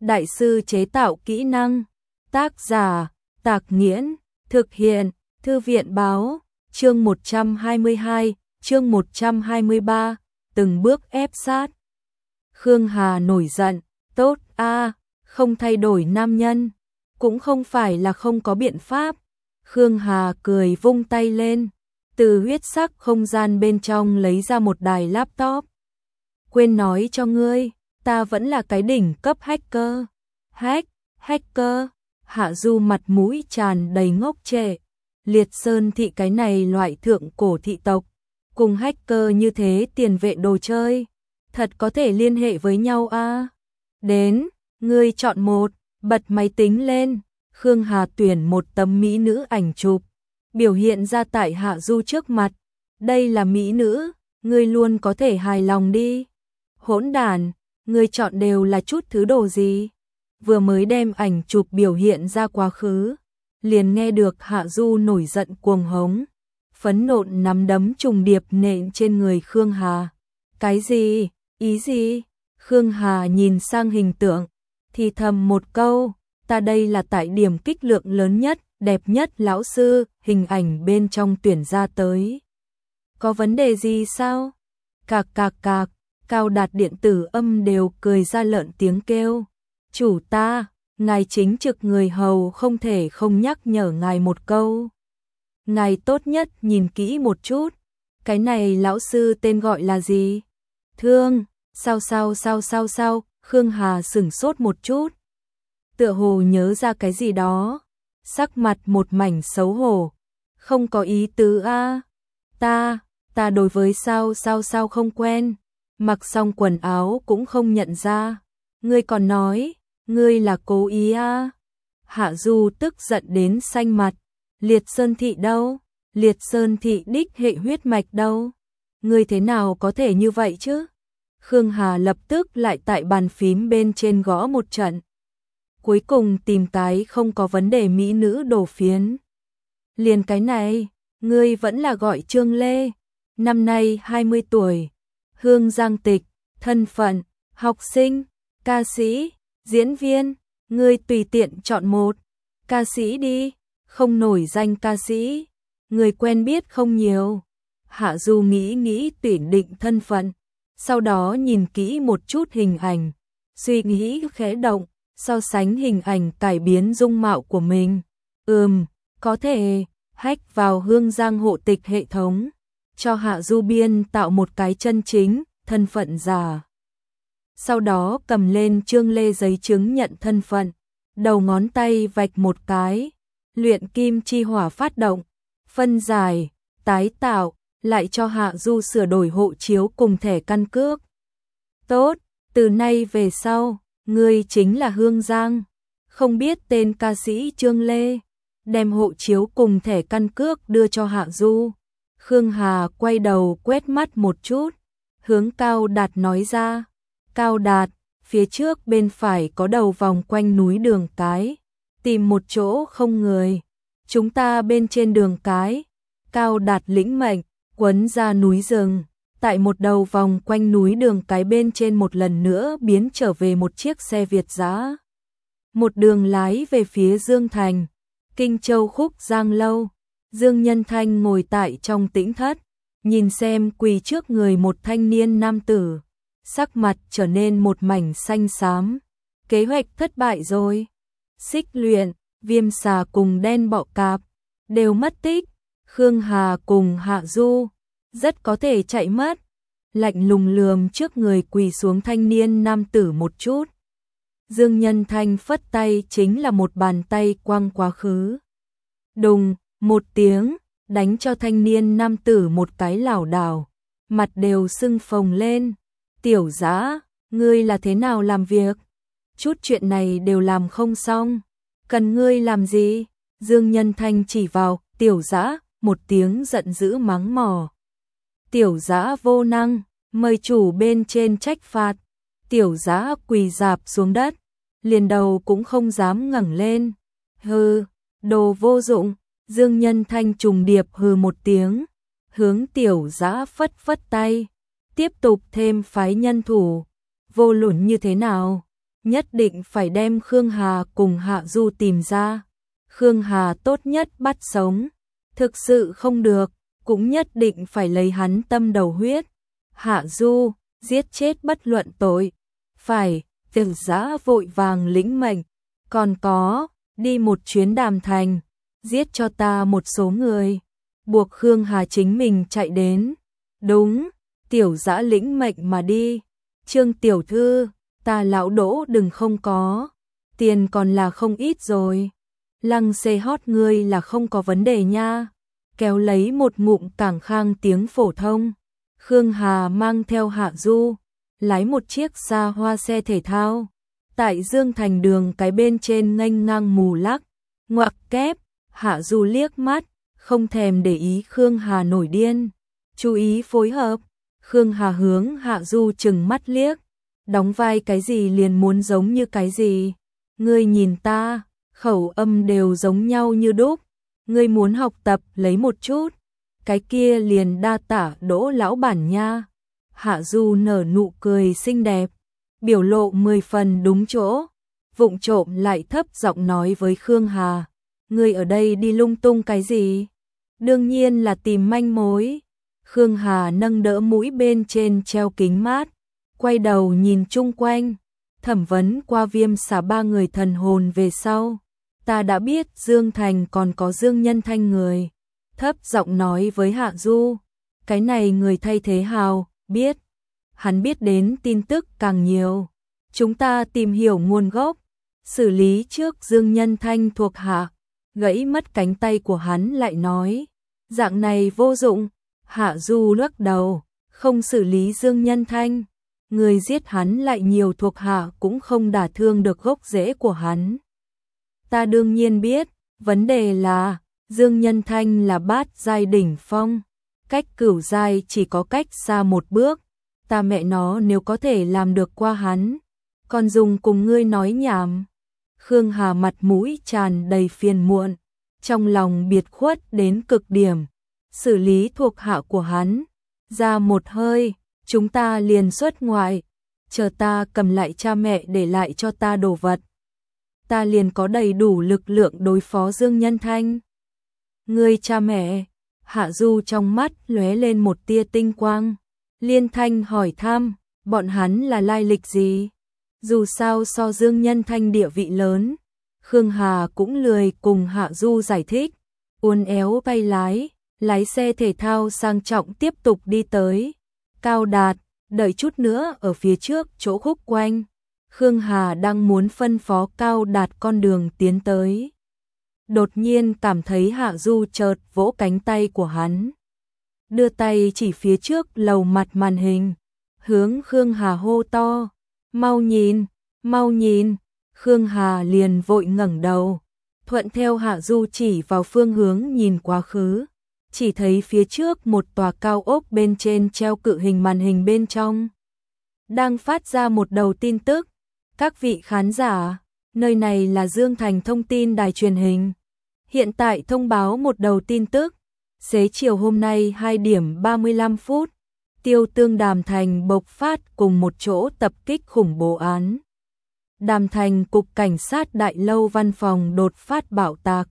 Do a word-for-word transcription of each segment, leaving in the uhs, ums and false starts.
đại sư chế tạo kỹ năng. Tác giả, Tạc Nghiễn, thực hiện, Thư viện báo, chương một trăm hai mươi hai, chương một trăm hai mươi ba, từng bước ép sát. Khương Hà nổi giận, tốt a, không thay đổi nam nhân, cũng không phải là không có biện pháp. Khương Hà cười vung tay lên, từ huyết sắc không gian bên trong lấy ra một đài laptop. Quên nói cho ngươi, ta vẫn là cái đỉnh cấp hacker. Hack, hacker, Hạ Du mặt mũi tràn đầy ngốc trệ. Liệt Sơn thị cái này loại thượng cổ thị tộc, cùng hacker như thế tiền vệ đồ chơi, thật có thể liên hệ với nhau a. À? Đến, ngươi chọn một, bật máy tính lên. Khương Hà tuyển một tấm mỹ nữ ảnh chụp, biểu hiện ra tại Hạ Du trước mặt. Đây là mỹ nữ, ngươi luôn có thể hài lòng đi. Hỗn đản, ngươi chọn đều là chút thứ đồ gì? Vừa mới đem ảnh chụp biểu hiện ra quá khứ, liền nghe được Hạ Du nổi giận cuồng hống, phẫn nộ nắm đấm trùng điệp nện trên người Khương Hà. Cái gì? Ý gì? Khương Hà nhìn sang hình tượng, thì thầm một câu, ta đây là tại điểm kích lượng lớn nhất, đẹp nhất lão sư, hình ảnh bên trong tuyển ra tới. Có vấn đề gì sao? Cạc cạc cạc, Cao Đạt điện tử âm đều cười ra lợn tiếng kêu. Chủ ta, ngài chính trực người hầu không thể không nhắc nhở ngài một câu. Ngài tốt nhất nhìn kỹ một chút, cái này lão sư tên gọi là gì? Thương, sao sao sao sao sao, Khương Hà sửng sốt một chút. Tựa hồ nhớ ra cái gì đó, sắc mặt một mảnh xấu hổ. Không có ý tứ a, ta, ta đối với sao sao sao không quen, mặc xong quần áo cũng không nhận ra. Ngươi còn nói, ngươi là cố ý a. Hạ Du tức giận đến xanh mặt. Liệt Sơn thị đâu? Liệt Sơn thị đích hệ huyết mạch đâu? Ngươi thế nào có thể như vậy chứ? Khương Hà lập tức lại tại bàn phím bên trên gõ một trận. Cuối cùng tìm cái không có vấn đề mỹ nữ đồ phiến. Liền cái này, ngươi vẫn là gọi Trương Lê, năm nay hai mươi tuổi, Hương Giang tịch, thân phận, học sinh, ca sĩ, diễn viên, ngươi tùy tiện chọn một. Ca sĩ đi, không nổi danh ca sĩ, người quen biết không nhiều. Hạ Du nghĩ nghĩ tuyển định thân phận, sau đó nhìn kỹ một chút hình ảnh, suy nghĩ khẽ động, so sánh hình ảnh cải biến dung mạo của mình. Ừm, có thể hack vào Hương Giang hộ tịch hệ thống, cho Hạ Du biên tạo một cái chân chính thân phận giả. Sau đó cầm lên Trương Lê giấy chứng nhận thân phận, đầu ngón tay vạch một cái, luyện kim chi hỏa phát động, phân giải, tái tạo, lại cho Hạ Du sửa đổi hộ chiếu cùng thẻ căn cước. Tốt, từ nay về sau, ngươi chính là Hương Giang. Không biết tên ca sĩ Trương Lê, đem hộ chiếu cùng thẻ căn cước đưa cho Hạ Du. Khương Hà quay đầu quét mắt một chút, hướng Cao Đạt nói ra. Cao Đạt, phía trước bên phải có đầu vòng quanh núi đường cái, tìm một chỗ không người. Chúng ta bên trên đường cái. Cao Đạt lĩnh mệnh, quấn ra núi rừng, tại một đầu vòng quanh núi đường cái bên trên một lần nữa biến trở về một chiếc xe Việt dã. Một đường lái về phía Dương Thành, Kinh Châu Khúc Giang Lâu. Dương Nhân Thanh ngồi tại trong tĩnh thất, nhìn xem quỳ trước người một thanh niên nam tử, sắc mặt trở nên một mảnh xanh xám. Kế hoạch thất bại rồi. Xích Luyện, Viêm Xà cùng Đen Bọ Cạp đều mất tích. Khương Hà cùng Hạ Du rất có thể chạy mất. Lạnh lùng lườm trước người quỳ xuống thanh niên nam tử một chút. Dương Nhân Thanh phất tay chính là một bàn tay quăng quá khứ. Đùng, một tiếng, đánh cho thanh niên nam tử một cái lảo đảo, mặt đều sưng phồng lên. Tiểu Dã, ngươi là thế nào làm việc? Chút chuyện này đều làm không xong, cần ngươi làm gì? Dương Nhân Thanh chỉ vào Tiểu Dã, một tiếng giận dữ mắng mỏ. Tiểu Dã vô năng, mời chủ bên trên trách phạt. Tiểu Dã quỳ rạp xuống đất, liền đầu cũng không dám ngẩng lên. Hừ, đồ vô dụng. Dương Nhân Thanh trùng điệp hừ một tiếng, hướng Tiểu Dã phất phất tay, tiếp tục thêm phái nhân thủ. Vô luận như thế nào, nhất định phải đem Khương Hà cùng Hạ Du tìm ra. Khương Hà tốt nhất bắt sống, thực sự không được, cũng nhất định phải lấy hắn tâm đầu huyết. Hạ Du, giết chết bất luận tội. Phải, Tiểu Dã vội vàng lĩnh mệnh. Còn có, đi một chuyến Đàm Thành, giết cho ta một số người. Buộc Khương Hà chính mình chạy đến. Đúng, Tiểu Dã lĩnh mệnh mà đi. Trương tiểu thư, ta lão Đỗ đừng không có. Tiền còn là không ít rồi. Lăng xê hót ngươi là không có vấn đề nha. Kéo lấy một ngụm cảng khang tiếng phổ thông. Khương Hà mang theo Hạ Du, lái một chiếc xa hoa xe thể thao. Tại Dương Thành đường cái bên trên nghênh ngang mù lắc, ngoặc kép, Hạ Du liếc mắt, không thèm để ý Khương Hà nổi điên. Chú ý phối hợp, Khương Hà hướng Hạ Du chừng mắt liếc, đóng vai cái gì liền muốn giống như cái gì. Ngươi nhìn ta, khẩu âm đều giống nhau như đúc, ngươi muốn học tập lấy một chút, cái kia liền đa tả Đỗ lão bản nha. Hạ Du nở nụ cười xinh đẹp, biểu lộ mười phần đúng chỗ, vụng trộm lại thấp giọng nói với Khương Hà, ngươi ở đây đi lung tung cái gì? Đương nhiên là tìm manh mối. Khương Hà nâng đỡ mũi bên trên treo kính mát, quay đầu nhìn chung quanh, thẩm vấn qua Viêm xả ba người thần hồn về sau. Ta đã biết Dương Thành còn có Dương Nhân Thanh người. Thấp giọng nói với Hạ Du, cái này người thay thế Hào, biết. Hắn biết đến tin tức càng nhiều. Chúng ta tìm hiểu nguồn gốc, xử lý trước Dương Nhân Thanh thuộc hạ. Gãy mất cánh tay của hắn lại nói, dạng này vô dụng. Hạ Du lắc đầu, không xử lý Dương Nhân Thanh. Người giết hắn lại nhiều thuộc hạ cũng không đả thương được gốc rễ của hắn. Ta đương nhiên biết, vấn đề là, Dương Nhân Thanh là bát giai đỉnh phong. Cách cửu giai chỉ có cách xa một bước. Ta mẹ nó nếu có thể làm được qua hắn, còn dùng cùng ngươi nói nhảm. Khương Hà mặt mũi tràn đầy phiền muộn, trong lòng biệt khuất đến cực điểm. Xử lý thuộc hạ của hắn, ra một hơi, chúng ta liền xuất ngoại, chờ ta cầm lại cha mẹ để lại cho ta đồ vật. Ta liền có đầy đủ lực lượng đối phó Dương Nhân Thanh. Ngươi cha mẹ, Hạ Du trong mắt lóe lên một tia tinh quang. Liên Thanh hỏi thăm, bọn hắn là lai lịch gì? Dù sao so Dương Nhân Thanh địa vị lớn, Khương Hà cũng lười cùng Hạ Du giải thích, uốn éo bay lái, lái xe thể thao sang trọng tiếp tục đi tới. Cao Đạt, đợi chút nữa ở phía trước chỗ khúc quanh. Khương Hà đang muốn phân phó Cao Đạt con đường tiến tới. Đột nhiên cảm thấy Hạ Du chợt vỗ cánh tay của hắn. Đưa tay chỉ phía trước lầu mặt màn hình, hướng Khương Hà hô to, mau nhìn, mau nhìn. Khương Hà liền vội ngẩng đầu, thuận theo Hạ Du chỉ vào phương hướng nhìn quá khứ, chỉ thấy phía trước một tòa cao ốc bên trên treo cự hình màn hình bên trong. Đang phát ra một đầu tin tức, các vị khán giả, nơi này là Dương Thành thông tin đài truyền hình. Hiện tại thông báo một đầu tin tức. Xế chiều hôm nay hai điểm ba mươi lăm phút, Tiêu Tương Đàm Thành bộc phát cùng một chỗ tập kích khủng bố án. Đàm Thành cục cảnh sát đại lâu văn phòng đột phát bạo tạc.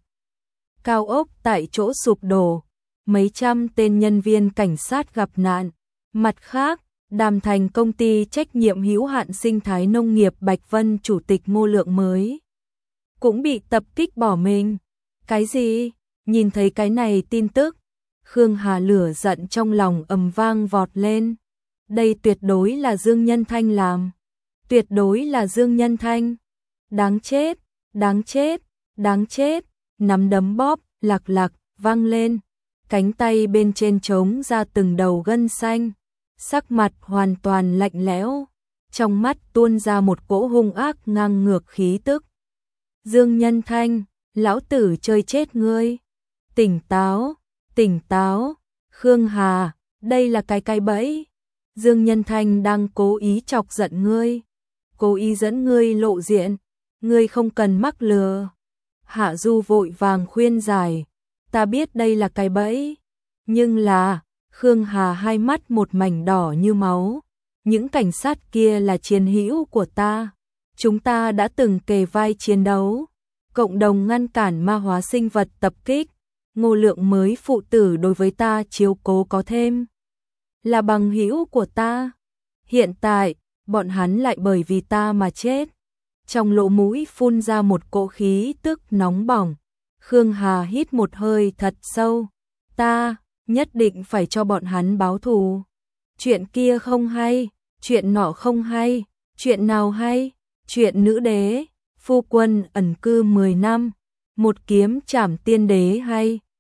Cao ốc tại chỗ sụp đổ, mấy trăm tên nhân viên cảnh sát gặp nạn. Mặt khác, Đàm Thành công ty trách nhiệm hữu hạn sinh thái nông nghiệp Bạch Vân chủ tịch Ngô Lượng mới cũng bị tập kích bỏ mình. Cái gì? Nhìn thấy cái này tin tức, Khương Hà lửa giận trong lòng ầm vang vọt lên. Đây tuyệt đối là Dương Nhân Thanh làm. Tuyệt đối là Dương Nhân Thanh. Đáng chết, đáng chết, đáng chết. Nắm đấm bóp, lạc lạc, vang lên. Cánh tay bên trên trống ra từng đầu gân xanh. Sắc mặt hoàn toàn lạnh lẽo. Trong mắt tuôn ra một cỗ hung ác ngang ngược khí tức. Dương Nhân Thanh, lão tử chơi chết ngươi. Tỉnh táo, tỉnh táo. Khương Hà, đây là cái cái bẫy. Dương Nhân Thanh đang cố ý chọc giận ngươi, cố ý dẫn ngươi lộ diện, ngươi không cần mắc lừa. Hạ Du vội vàng khuyên giải, ta biết đây là cái bẫy, nhưng là, Khương Hà hai mắt một mảnh đỏ như máu, những cảnh sát kia là chiến hữu của ta, Chúng ta đã từng kề vai chiến đấu, cộng đồng ngăn cản ma hóa sinh vật tập kích. Ngô Lượng mới phụ tử đối với ta chiếu cố có thêm, là bằng hữu của ta. Hiện tại, bọn hắn lại bởi vì ta mà chết. Trong lỗ mũi phun ra một cỗ khí tức nóng bỏng. Khương Hà hít một hơi thật sâu. Ta nhất định phải cho bọn hắn báo thù. Chuyện kia không hay, chuyện nọ không hay, chuyện nào hay? Chuyện nữ đế, phu quân ẩn cư mười năm, một kiếm trảm tiên đế hay?